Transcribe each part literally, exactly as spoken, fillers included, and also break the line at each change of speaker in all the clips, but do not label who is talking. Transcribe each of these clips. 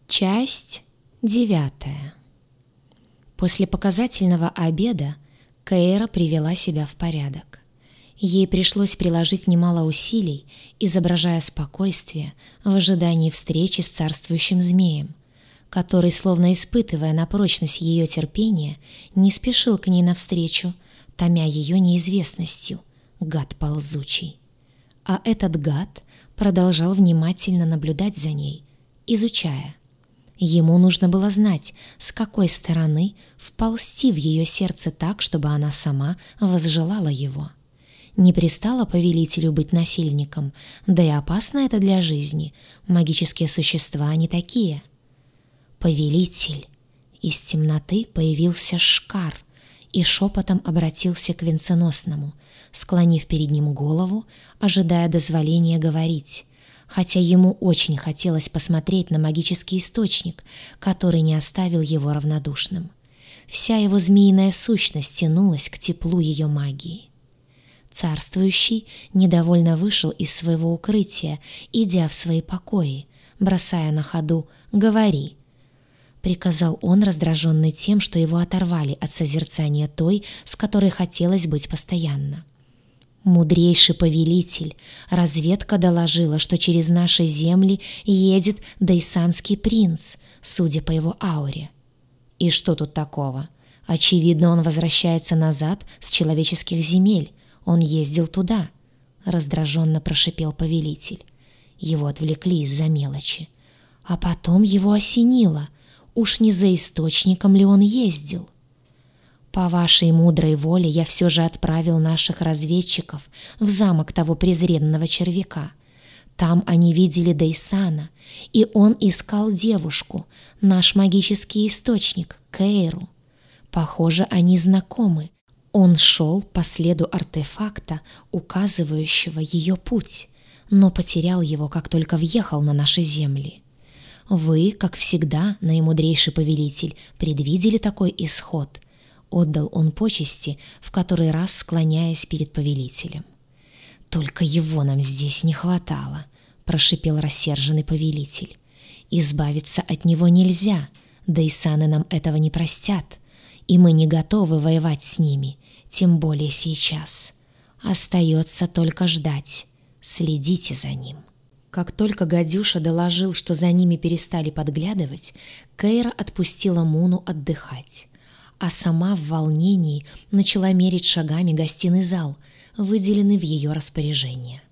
Часть девятая. После показательного обеда Кейра привела себя в порядок. Ей пришлось приложить немало усилий, изображая спокойствие в ожидании встречи с царствующим змеем, который, словно испытывая на прочность ее терпения, не спешил к ней навстречу, томя ее неизвестностью, гад ползучий. А этот гад продолжал внимательно наблюдать за ней, изучая. Ему нужно было знать, с какой стороны вползти в ее сердце так, чтобы она сама возжелала его. Не пристало повелителю быть насильником, да и опасно это для жизни. Магические существа не такие. «Повелитель!» Из темноты появился Шкар и шепотом обратился к венценосному, склонив перед ним голову, ожидая дозволения говорить, хотя ему очень хотелось посмотреть на магический источник, который не оставил его равнодушным. Вся его змеиная сущность тянулась к теплу ее магии. Царствующий недовольно вышел из своего укрытия, идя в свои покои, бросая на ходу «Говори!», приказал он, раздраженный тем, что его оторвали от созерцания той, с которой хотелось быть постоянно. «Мудрейший повелитель, разведка доложила, что через наши земли едет дайсанский принц, судя по его ауре». «И что тут такого? Очевидно, он возвращается назад с человеческих земель. Он ездил туда», — раздраженно прошипел повелитель. Его отвлекли из-за мелочи. А потом его осенило. Уж не за источником ли он ездил? «По вашей мудрой воле я все же отправил наших разведчиков в замок того презренного червяка. Там они видели Дайсана, и он искал девушку, наш магический источник, Кейру. Похоже, они знакомы. Он шел по следу артефакта, указывающего ее путь, но потерял его, как только въехал на наши земли. Вы, как всегда, наимудрейший повелитель, предвидели такой исход». Отдал он почести, в который раз склоняясь перед повелителем. «Только его нам здесь не хватало», — прошипел рассерженный повелитель. «Избавиться от него нельзя, да и саны нам этого не простят, и мы не готовы воевать с ними, тем более сейчас. Остается только ждать. Следите за ним». Как только гадюша доложил, что за ними перестали подглядывать, Кейра отпустила Муну отдыхать, а сама в волнении начала мерить шагами гостиный зал, выделенный в ее распоряжение.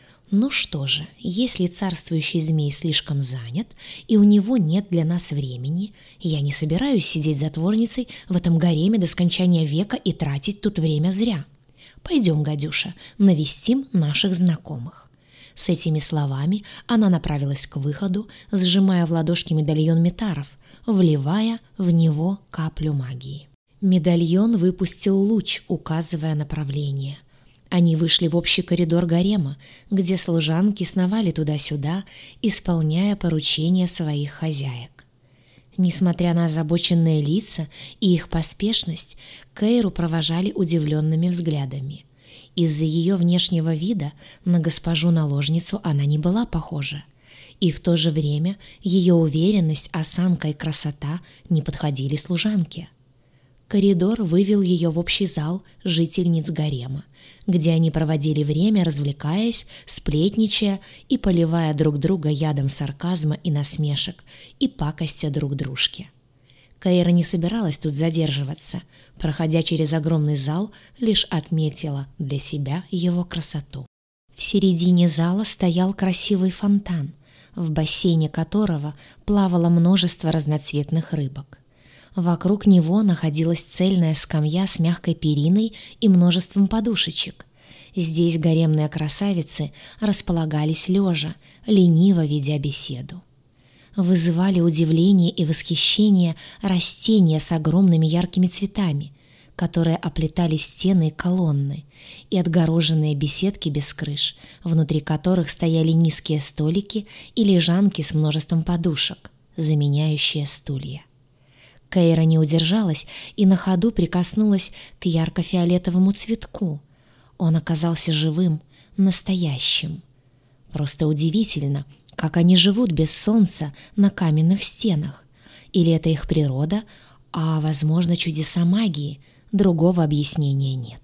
Ну что же, если царствующий змей слишком занят, и у него нет для нас времени, я не собираюсь сидеть затворницей в этом гареме до скончания века и тратить тут время зря. Пойдем, гадюша, навестим наших знакомых. С этими словами она направилась к выходу, сжимая в ладошке медальон метаров, вливая в него каплю магии. Медальон выпустил луч, указывая направление. Они вышли в общий коридор гарема, где служанки сновали туда-сюда, исполняя поручения своих хозяек. Несмотря на озабоченные лица и их поспешность, Кейру провожали удивленными взглядами. Из-за ее внешнего вида на госпожу-наложницу она не была похожа. И в то же время ее уверенность, осанка и красота не подходили служанке. Коридор вывел ее в общий зал жительниц гарема, где они проводили время, развлекаясь, сплетничая и поливая друг друга ядом сарказма и насмешек, и пакостя друг дружке. Кейра не собиралась тут задерживаться, проходя через огромный зал, лишь отметила для себя его красоту. В середине зала стоял красивый фонтан, в бассейне которого плавало множество разноцветных рыбок. Вокруг него находилась цельная скамья с мягкой периной и множеством подушечек. Здесь гаремные красавицы располагались лежа, лениво ведя беседу. Вызывали удивление и восхищение растения с огромными яркими цветами, которые оплетали стены и колонны, и отгороженные беседки без крыш, внутри которых стояли низкие столики и лежанки с множеством подушек, заменяющие стулья. Кейра не удержалась и на ходу прикоснулась к ярко-фиолетовому цветку. Он оказался живым, настоящим. Просто удивительно, Как они живут без солнца на каменных стенах? Или это их природа, а, возможно, чудеса магии? Другого объяснения нет.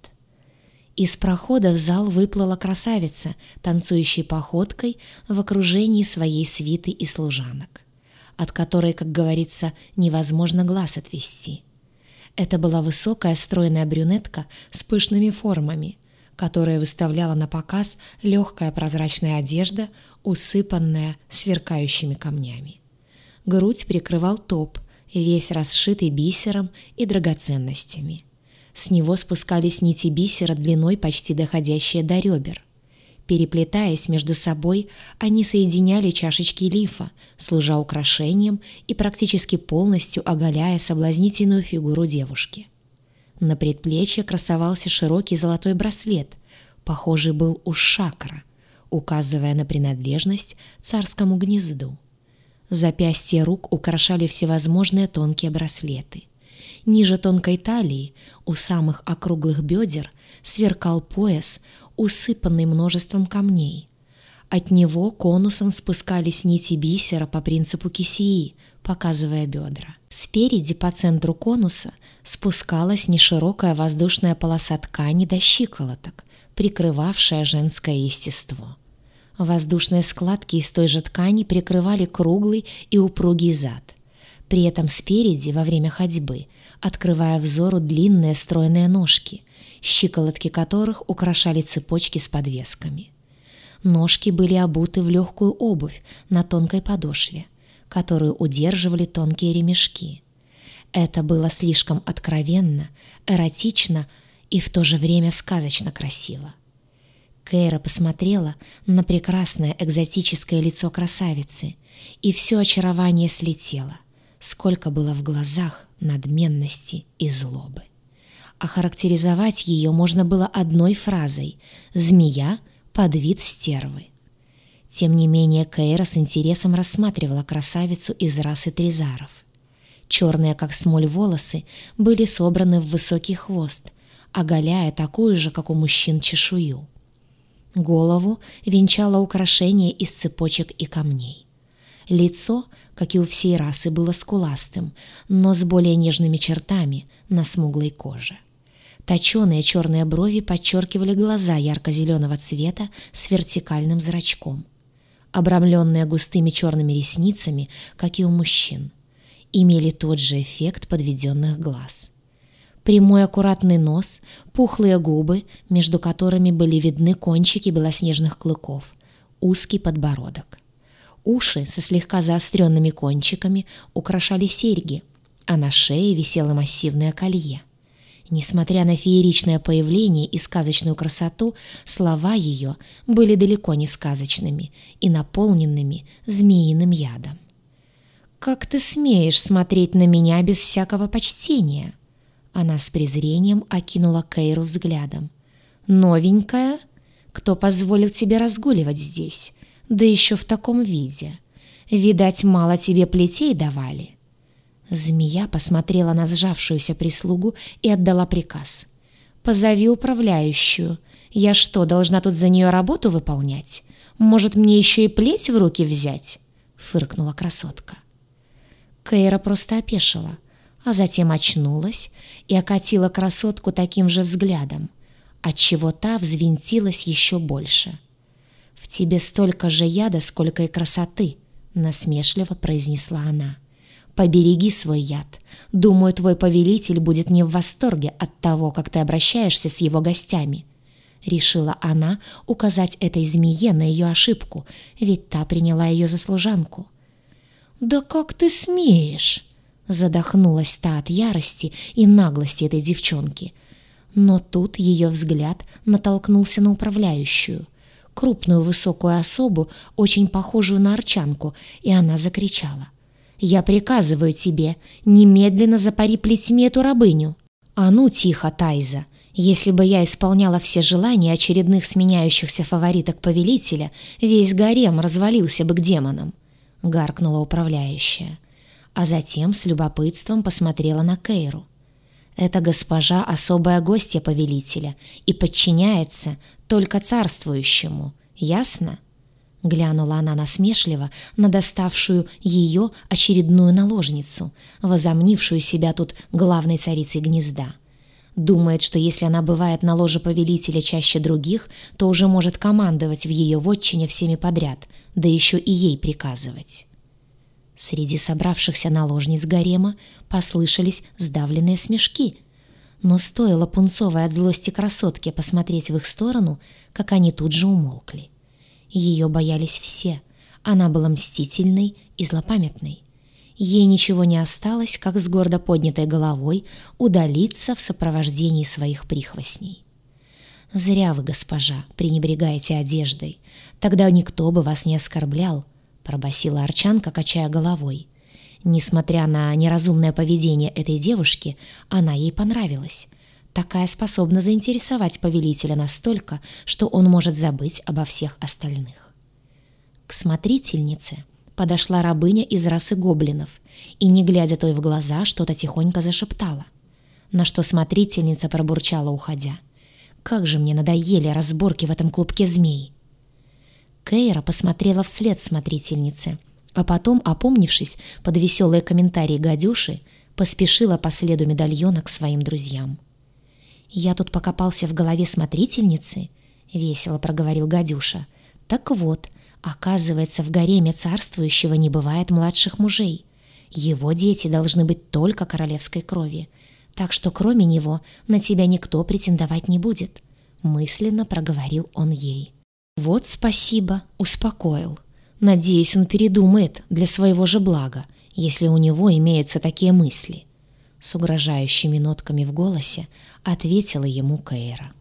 Из прохода в зал выплыла красавица, танцующей походкой в окружении своей свиты и служанок, от которой, как говорится, невозможно глаз отвести. Это была высокая стройная брюнетка с пышными формами, которая выставляла на показ легкая прозрачная одежда, усыпанная сверкающими камнями. Грудь прикрывал топ, весь расшитый бисером и драгоценностями. С него спускались нити бисера длиной, почти доходящие до ребер. Переплетаясь между собой, они соединяли чашечки лифа, служа украшением и практически полностью оголяя соблазнительную фигуру девушки. На предплечье красовался широкий золотой браслет, похожий был у шакра, указывая на принадлежность царскому гнезду. Запястья рук украшали всевозможные тонкие браслеты. Ниже тонкой талии, у самых округлых бедер, сверкал пояс, усыпанный множеством камней. От него конусом спускались нити бисера по принципу кисеи, показывая бедра. Спереди по центру конуса спускалась неширокая воздушная полоса ткани до щиколоток, прикрывавшая женское естество. Воздушные складки из той же ткани прикрывали круглый и упругий зад. При этом спереди, во время ходьбы, открывая взору длинные стройные ножки, щиколотки которых украшали цепочки с подвесками. Ножки были обуты в легкую обувь на тонкой подошве, которую удерживали тонкие ремешки. Это было слишком откровенно, эротично и в то же время сказочно красиво. Кейра посмотрела на прекрасное экзотическое лицо красавицы, и все очарование слетело, сколько было в глазах надменности и злобы. Охарактеризовать ее можно было одной фразой «змея под вид стервы». Тем не менее, Кейра с интересом рассматривала красавицу из расы тризаров. Черные, как смоль, волосы были собраны в высокий хвост, оголяя такую же, как у мужчин, чешую. Голову венчало украшение из цепочек и камней. Лицо, как и у всей расы, было скуластым, но с более нежными чертами на смуглой коже. Точеные черные брови подчеркивали глаза ярко-зеленого цвета с вертикальным зрачком, обрамленные густыми черными ресницами, как и у мужчин, имели тот же эффект подведенных глаз. Прямой аккуратный нос, пухлые губы, между которыми были видны кончики белоснежных клыков, узкий подбородок. Уши со слегка заостренными кончиками украшали серьги, а на шее висело массивное колье. Несмотря на фееричное появление и сказочную красоту, слова ее были далеко не сказочными и наполненными змеиным ядом. «Как ты смеешь смотреть на меня без всякого почтения?» Она с презрением окинула Кейру взглядом. «Новенькая? Кто позволил тебе разгуливать здесь? Да еще в таком виде. Видать, мало тебе плетей давали». Змея посмотрела на сжавшуюся прислугу и отдала приказ. «Позови управляющую. Я что, должна тут за нее работу выполнять? Может, мне еще и плеть в руки взять?» — фыркнула красотка. Кейра просто опешила, а затем очнулась и окатила красотку таким же взглядом, отчего та взвинтилась еще больше. «В тебе столько же яда, сколько и красоты», — насмешливо произнесла она. «Побереги свой яд. Думаю, твой повелитель будет не в восторге от того, как ты обращаешься с его гостями». Решила она указать этой змее на ее ошибку, ведь та приняла ее за служанку. «Да как ты смеешь?» Задохнулась та от ярости и наглости этой девчонки. Но тут ее взгляд натолкнулся на управляющую, крупную высокую особу, очень похожую на арчанку, и она закричала. «Я приказываю тебе, немедленно запори плетьми эту рабыню!» «А ну тихо, Тайза! Если бы я исполняла все желания очередных сменяющихся фавориток повелителя, весь гарем развалился бы к демонам!» — гаркнула управляющая, а затем с любопытством посмотрела на Кейру. «Эта госпожа — особая гостья повелителя и подчиняется только царствующему, ясно?» Глянула она насмешливо на доставшую ее очередную наложницу, возомнившую себя тут главной царицей гнезда. Думает, что если она бывает на ложе повелителя чаще других, то уже может командовать в ее вотчине всеми подряд, да еще и ей приказывать. Среди собравшихся наложниц гарема послышались сдавленные смешки, но стоило пунцовой от злости красотке посмотреть в их сторону, как они тут же умолкли. Ее боялись все, она была мстительной и злопамятной. Ей ничего не осталось, как с гордо поднятой головой удалиться в сопровождении своих прихвостней. «Зря вы, госпожа, пренебрегаете одеждой, тогда никто бы вас не оскорблял», — пробасила Арчанка, качая головой. Несмотря на неразумное поведение этой девушки, она ей понравилась. Такая способна заинтересовать повелителя настолько, что он может забыть обо всех остальных. К смотрительнице подошла рабыня из расы гоблинов и, не глядя той в глаза, что-то тихонько зашептала. На что смотрительница пробурчала, уходя: «Как же мне надоели разборки в этом клубке змей!» Кейра посмотрела вслед смотрительнице, а потом, опомнившись под веселые комментарии гадюши, поспешила по следу медальона к своим друзьям. «Я тут покопался в голове смотрительницы», — весело проговорил гадюша. «Так вот, оказывается, в гареме царствующего не бывает младших мужей. Его дети должны быть только королевской крови, так что кроме него на тебя никто претендовать не будет», — мысленно проговорил он ей. «Вот спасибо, успокоил. Надеюсь, он передумает для своего же блага, если у него имеются такие мысли», — с угрожающими нотками в голосе ответила ему Кейра.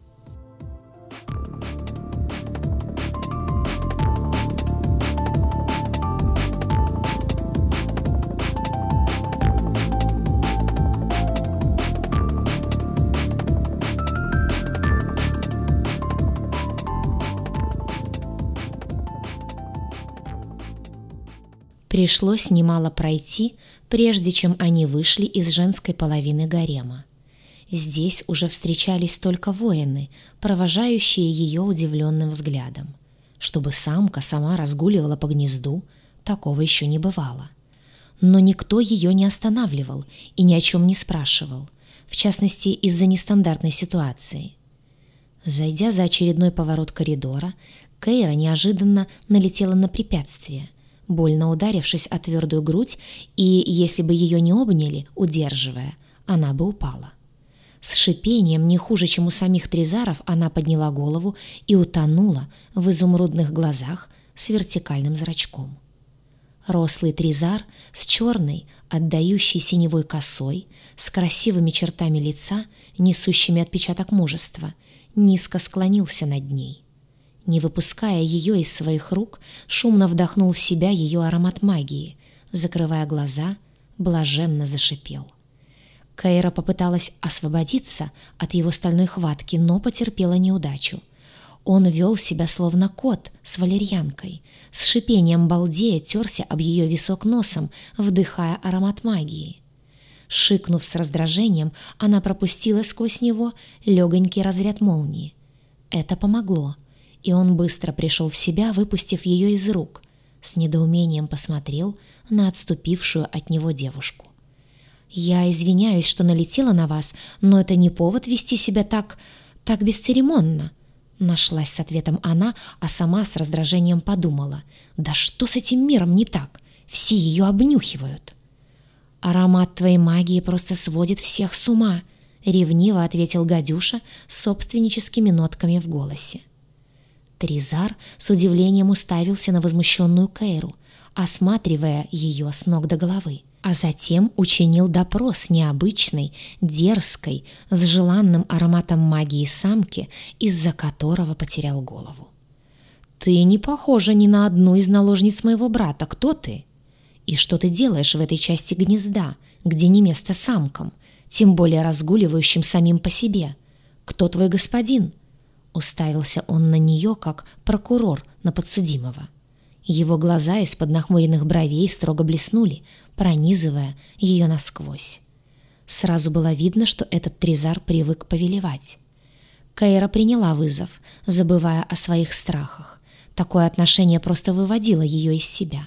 Пришлось немало пройти, прежде чем они вышли из женской половины гарема. Здесь уже встречались только воины, провожающие ее удивленным взглядом. Чтобы самка сама разгуливала по гнезду, такого еще не бывало. Но никто ее не останавливал и ни о чем не спрашивал, в частности, из-за нестандартной ситуации. Зайдя за очередной поворот коридора, Кейра неожиданно налетела на препятствие, больно ударившись о твердую грудь, и если бы ее не обняли, удерживая, она бы упала. С шипением, не хуже, чем у самих тризаров, она подняла голову и утонула в изумрудных глазах с вертикальным зрачком. Рослый тризар с черной, отдающей синевой косой, с красивыми чертами лица, несущими отпечаток мужества, низко склонился над ней. Не выпуская ее из своих рук, шумно вдохнул в себя ее аромат магии, закрывая глаза, блаженно зашипел. Кейра попыталась освободиться от его стальной хватки, но потерпела неудачу. Он вел себя словно кот с валерьянкой, с шипением балдея терся об ее висок носом, вдыхая аромат магии. Шикнув с раздражением, она пропустила сквозь него легонький разряд молнии. Это помогло, и он быстро пришел в себя, выпустив ее из рук, с недоумением посмотрел на отступившую от него девушку. «Я извиняюсь, что налетела на вас, но это не повод вести себя так... так бесцеремонно», — нашлась с ответом она, а сама с раздражением подумала: «Да что с этим миром не так? Все ее обнюхивают». «Аромат твоей магии просто сводит всех с ума», — ревниво ответил гадюша с собственническими нотками в голосе. Тризар с удивлением уставился на возмущенную Кейру, осматривая ее с ног до головы, а затем учинил допрос необычной, дерзкой, с желанным ароматом магии самки, из-за которого потерял голову. «Ты не похожа ни на одну из наложниц моего брата. Кто ты? И что ты делаешь в этой части гнезда, где не место самкам, тем более разгуливающим самим по себе? Кто твой господин?» Уставился он на нее, как прокурор на подсудимого. Его глаза из-под нахмуренных бровей строго блеснули, пронизывая ее насквозь. Сразу было видно, что этот тризар привык повелевать. Кейра приняла вызов, забывая о своих страхах. Такое отношение просто выводило ее из себя.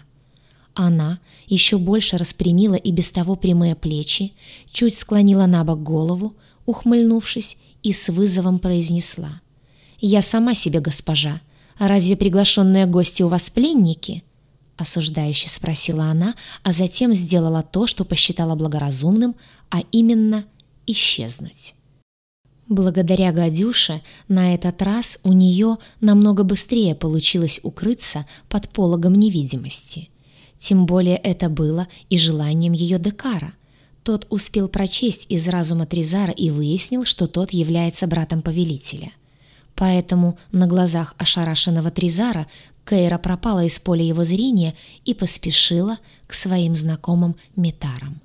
Она еще больше распрямила и без того прямые плечи, чуть склонила на бок голову, ухмыльнувшись, и с вызовом произнесла: «Я сама себе госпожа. Разве приглашенные гости у вас пленники?» Осуждающе спросила она, а затем сделала то, что посчитала благоразумным, а именно исчезнуть. Благодаря гадюше на этот раз у нее намного быстрее получилось укрыться под пологом невидимости. Тем более это было и желанием ее Декара. Тот успел прочесть из разума Тризара и выяснил, что тот является братом повелителя. Поэтому на глазах ошарашенного Тризара Кейра пропала из поля его зрения и поспешила к своим знакомым метарам.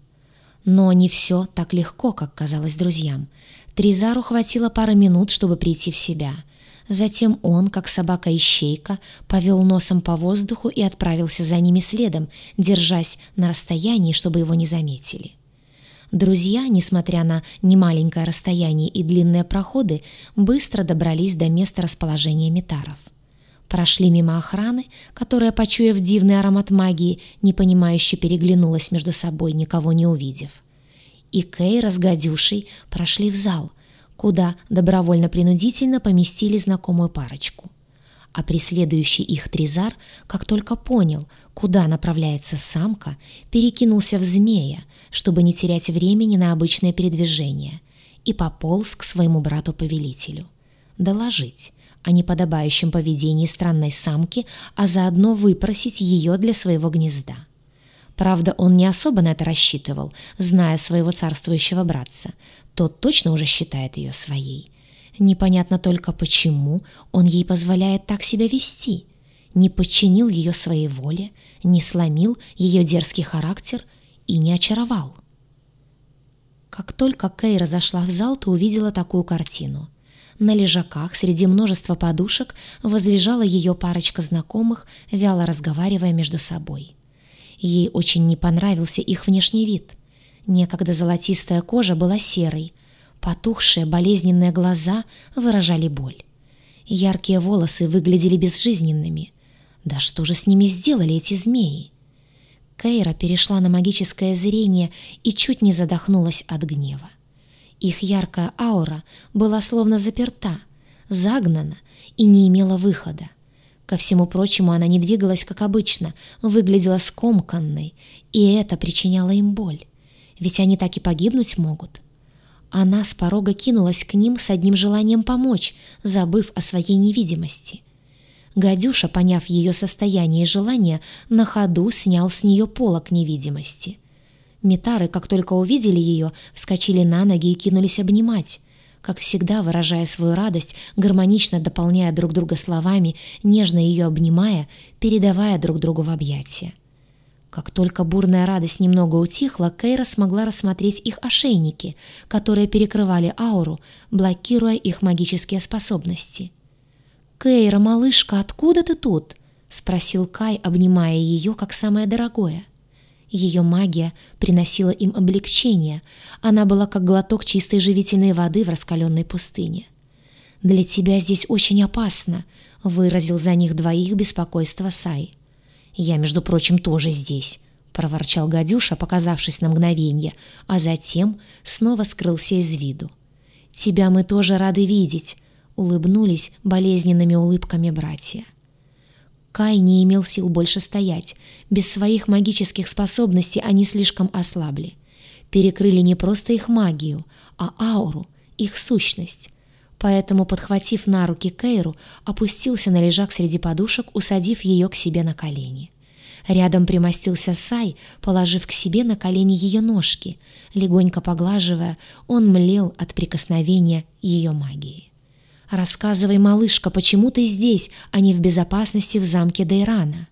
Но не все так легко, как казалось друзьям. Тризару хватило пары минут, чтобы прийти в себя. Затем он, как собака-ищейка, повел носом по воздуху и отправился за ними следом, держась на расстоянии, чтобы его не заметили. Друзья, несмотря на немаленькое расстояние и длинные проходы, быстро добрались до места расположения метаров. Прошли мимо охраны, которая, почуяв дивный аромат магии, непонимающе переглянулась между собой, никого не увидев. И Кейра с гадюшей прошли в зал, куда добровольно-принудительно поместили знакомую парочку. А преследующий их Тризар, как только понял, куда направляется самка, перекинулся в змея, чтобы не терять времени на обычное передвижение, и пополз к своему брату-повелителю. Доложить о неподобающем поведении странной самки, а заодно выпросить ее для своего гнезда. Правда, он не особо на это рассчитывал, зная своего царствующего братца. Тот точно уже считает ее своей. Непонятно только, почему он ей позволяет так себя вести. Не подчинил ее своей воле, не сломил ее дерзкий характер и не очаровал. Как только Кейра зашла в зал, то увидела такую картину. На лежаках среди множества подушек возлежала ее парочка знакомых, вяло разговаривая между собой. Ей очень не понравился их внешний вид. Некогда золотистая кожа была серой, потухшие болезненные глаза выражали боль. Яркие волосы выглядели безжизненными. Да что же с ними сделали эти змеи? Кейра перешла на магическое зрение и чуть не задохнулась от гнева. Их яркая аура была словно заперта, загнана и не имела выхода. Ко всему прочему, она не двигалась, как обычно, выглядела скомканной, и это причиняло им боль. Ведь они так и погибнуть могут. Она с порога кинулась к ним с одним желанием помочь, забыв о своей невидимости. Гадюша, поняв ее состояние и желание, на ходу снял с нее полог невидимости. Метары, как только увидели ее, вскочили на ноги и кинулись обнимать, как всегда выражая свою радость, гармонично дополняя друг друга словами, нежно ее обнимая, передавая друг другу в объятия. Как только бурная радость немного утихла, Кейра смогла рассмотреть их ошейники, которые перекрывали ауру, блокируя их магические способности. «Кейра, малышка, откуда ты тут?» — спросил Кай, обнимая ее как самое дорогое. Ее магия приносила им облегчение, она была как глоток чистой живительной воды в раскаленной пустыне. «Для тебя здесь очень опасно», — выразил за них двоих беспокойство Сай. «Я, между прочим, тоже здесь», — проворчал гадюша, показавшись на мгновенье, а затем снова скрылся из виду. «Тебя мы тоже рады видеть», — улыбнулись болезненными улыбками братья. Кай не имел сил больше стоять. Без своих магических способностей они слишком ослабли. Перекрыли не просто их магию, а ауру, их сущность. Поэтому, подхватив на руки Кейру, опустился на лежак среди подушек, усадив ее к себе на колени. Рядом примостился Сай, положив к себе на колени ее ножки. Легонько поглаживая, он млел от прикосновения ее магии. «Рассказывай, малышка, почему ты здесь, а не в безопасности в замке Дейрана?»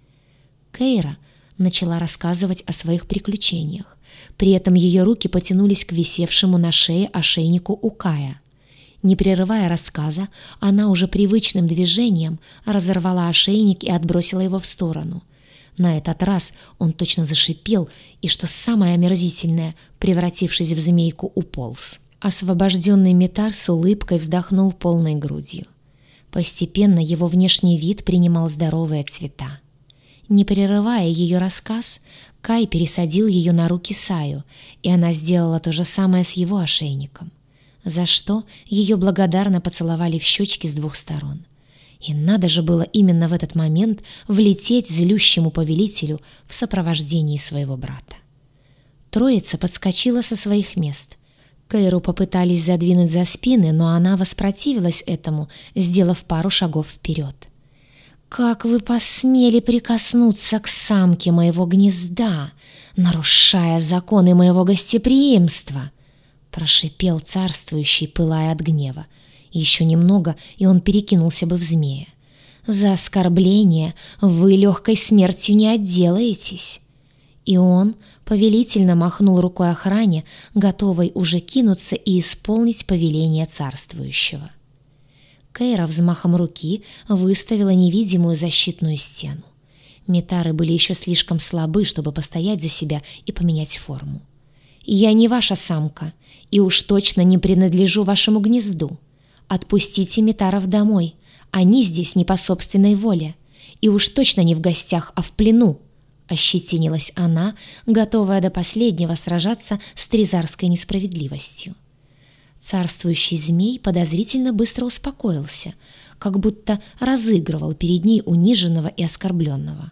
Кейра начала рассказывать о своих приключениях. При этом ее руки потянулись к висевшему на шее ошейнику у Кая. Не прерывая рассказа, она уже привычным движением разорвала ошейник и отбросила его в сторону. На этот раз он точно зашипел и, что самое омерзительное, превратившись в змейку, уполз. Освобожденный метар с улыбкой вздохнул полной грудью. Постепенно его внешний вид принимал здоровые цвета. Не прерывая ее рассказ, Кай пересадил ее на руки Саю, и она сделала то же самое с его ошейником, за что ее благодарно поцеловали в щечки с двух сторон. И надо же было именно в этот момент влететь злющему повелителю в сопровождении своего брата. Троица подскочила со своих мест. Кейру попытались задвинуть за спины, но она воспротивилась этому, сделав пару шагов вперед. «Как вы посмели прикоснуться к самке моего гнезда, нарушая законы моего гостеприимства?» Прошипел царствующий, пылая от гнева. Еще немного, и он перекинулся бы в змея. «За оскорбление вы легкой смертью не отделаетесь». И он повелительно махнул рукой охране, готовой уже кинуться и исполнить повеление царствующего. Кейра взмахом руки выставила невидимую защитную стену. Метары были еще слишком слабы, чтобы постоять за себя и поменять форму. «Я не ваша самка, и уж точно не принадлежу вашему гнезду. Отпустите метаров домой, они здесь не по собственной воле, и уж точно не в гостях, а в плену», — ощетинилась она, готовая до последнего сражаться с тризарской несправедливостью. Царствующий змей подозрительно быстро успокоился, как будто разыгрывал перед ней униженного и оскорбленного.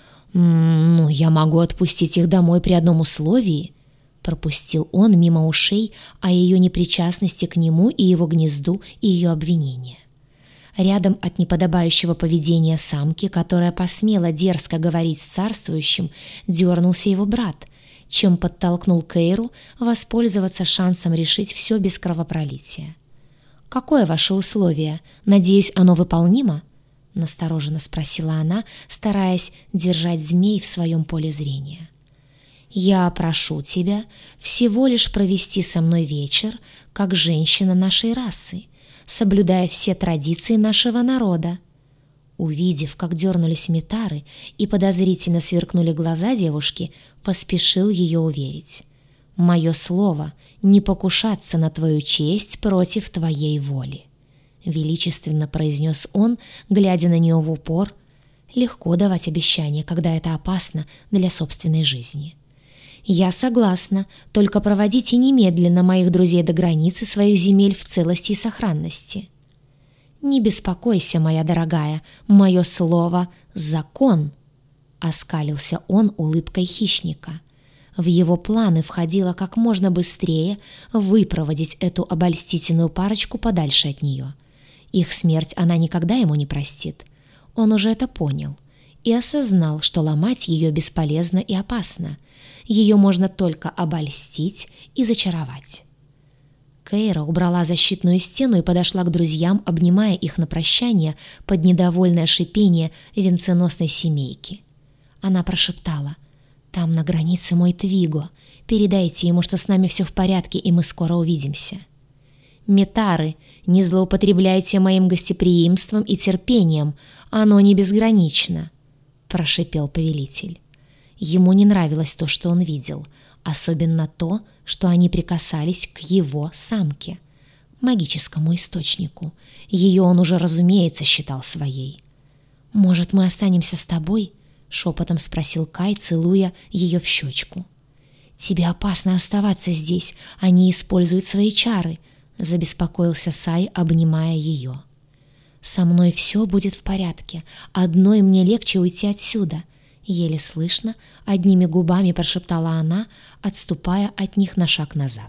«М-м, «Ну, я могу отпустить их домой при одном условии», — пропустил он мимо ушей о ее непричастности к нему и его гнезду и ее обвинения. Рядом от неподобающего поведения самки, которая посмела дерзко говорить с царствующим, дернулся его брат, чем подтолкнул Кейру воспользоваться шансом решить все без кровопролития. «Какое ваше условие? Надеюсь, оно выполнимо?» — настороженно спросила она, стараясь держать змей в своем поле зрения. «Я прошу тебя всего лишь провести со мной вечер, как женщина нашей расы, соблюдая все традиции нашего народа». Увидев, как дернулись метары и подозрительно сверкнули глаза девушки, поспешил ее уверить. «Мое слово — не покушаться на твою честь против твоей воли», — величественно произнес он, глядя на нее в упор. Легко давать обещания, когда это опасно для собственной жизни. «Я согласна, только проводите немедленно моих друзей до границы своих земель в целости и сохранности». «Не беспокойся, моя дорогая, мое слово — закон», — оскалился он улыбкой хищника. В его планы входило как можно быстрее выпроводить эту обольстительную парочку подальше от нее. Их смерть она никогда ему не простит. Он уже это понял и осознал, что ломать ее бесполезно и опасно. Ее можно только обольстить и зачаровать. Кейра убрала защитную стену и подошла к друзьям, обнимая их на прощание под недовольное шипение венценосной семейки. Она прошептала: «Там на границе мой Твиго. Передайте ему, что с нами все в порядке, и мы скоро увидимся». «Метары, не злоупотребляйте моим гостеприимством и терпением, оно не безгранично», — прошипел повелитель. Ему не нравилось то, что он видел, особенно то, что они прикасались к его самке, магическому источнику. Ее он уже, разумеется, считал своей. «Может, мы останемся с тобой?» — шепотом спросил Кай, целуя ее в щечку. «Тебе опасно оставаться здесь, они используют свои чары», — забеспокоился Сай, обнимая ее. «Со мной все будет в порядке, одной мне легче уйти отсюда», — еле слышно, одними губами прошептала она, отступая от них на шаг назад.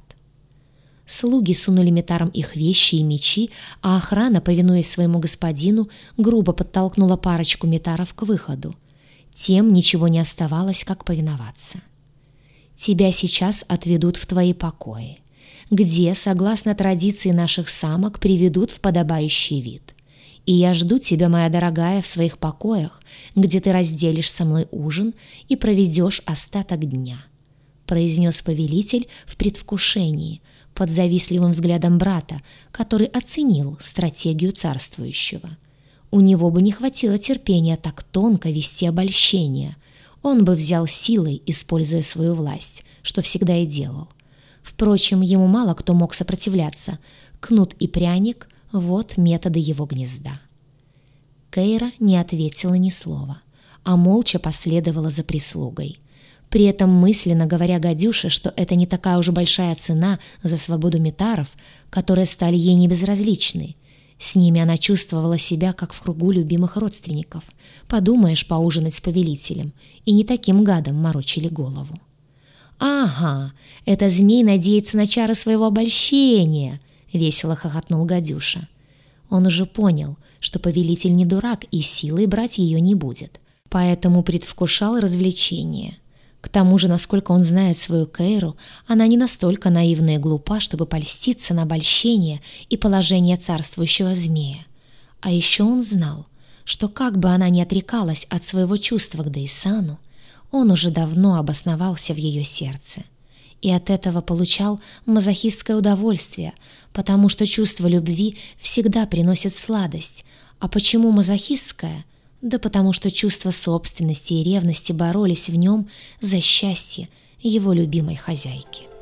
Слуги сунули метарам их вещи и мечи, а охрана, повинуясь своему господину, грубо подтолкнула парочку метаров к выходу. Тем ничего не оставалось, как повиноваться. «Тебя сейчас отведут в твои покои, где, согласно традиции наших самок, приведут в подобающий вид. И я жду тебя, моя дорогая, в своих покоях, где ты разделишь со мной ужин и проведешь остаток дня», — произнес повелитель в предвкушении, под завистливым взглядом брата, который оценил стратегию царствующего. У него бы не хватило терпения так тонко вести обольщение. Он бы взял силой, используя свою власть, что всегда и делал. Впрочем, ему мало кто мог сопротивляться. Кнут и пряник — вот методы его гнезда. Кейра не ответила ни слова, а молча последовала за прислугой. При этом мысленно говоря гадюше, что это не такая уж большая цена за свободу метаров, которые стали ей небезразличны. С ними она чувствовала себя, как в кругу любимых родственников. Подумаешь, поужинать с повелителем, и не таким гадом морочили голову. «Ага, это змей надеется на чары своего обольщения!» — весело хохотнул гадюша. Он уже понял, что повелитель не дурак и силой брать ее не будет, поэтому предвкушал развлечение. К тому же, насколько он знает свою Кейру, она не настолько наивна и глупа, чтобы польститься на обольщение и положение царствующего змея. А еще он знал, что как бы она ни отрекалась от своего чувства к Дейсану, он уже давно обосновался в ее сердце. И от этого получал мазохистское удовольствие, потому что чувство любви всегда приносит сладость. А почему мазохистское? Да потому что чувства собственности и ревности боролись в нем за счастье его любимой хозяйки.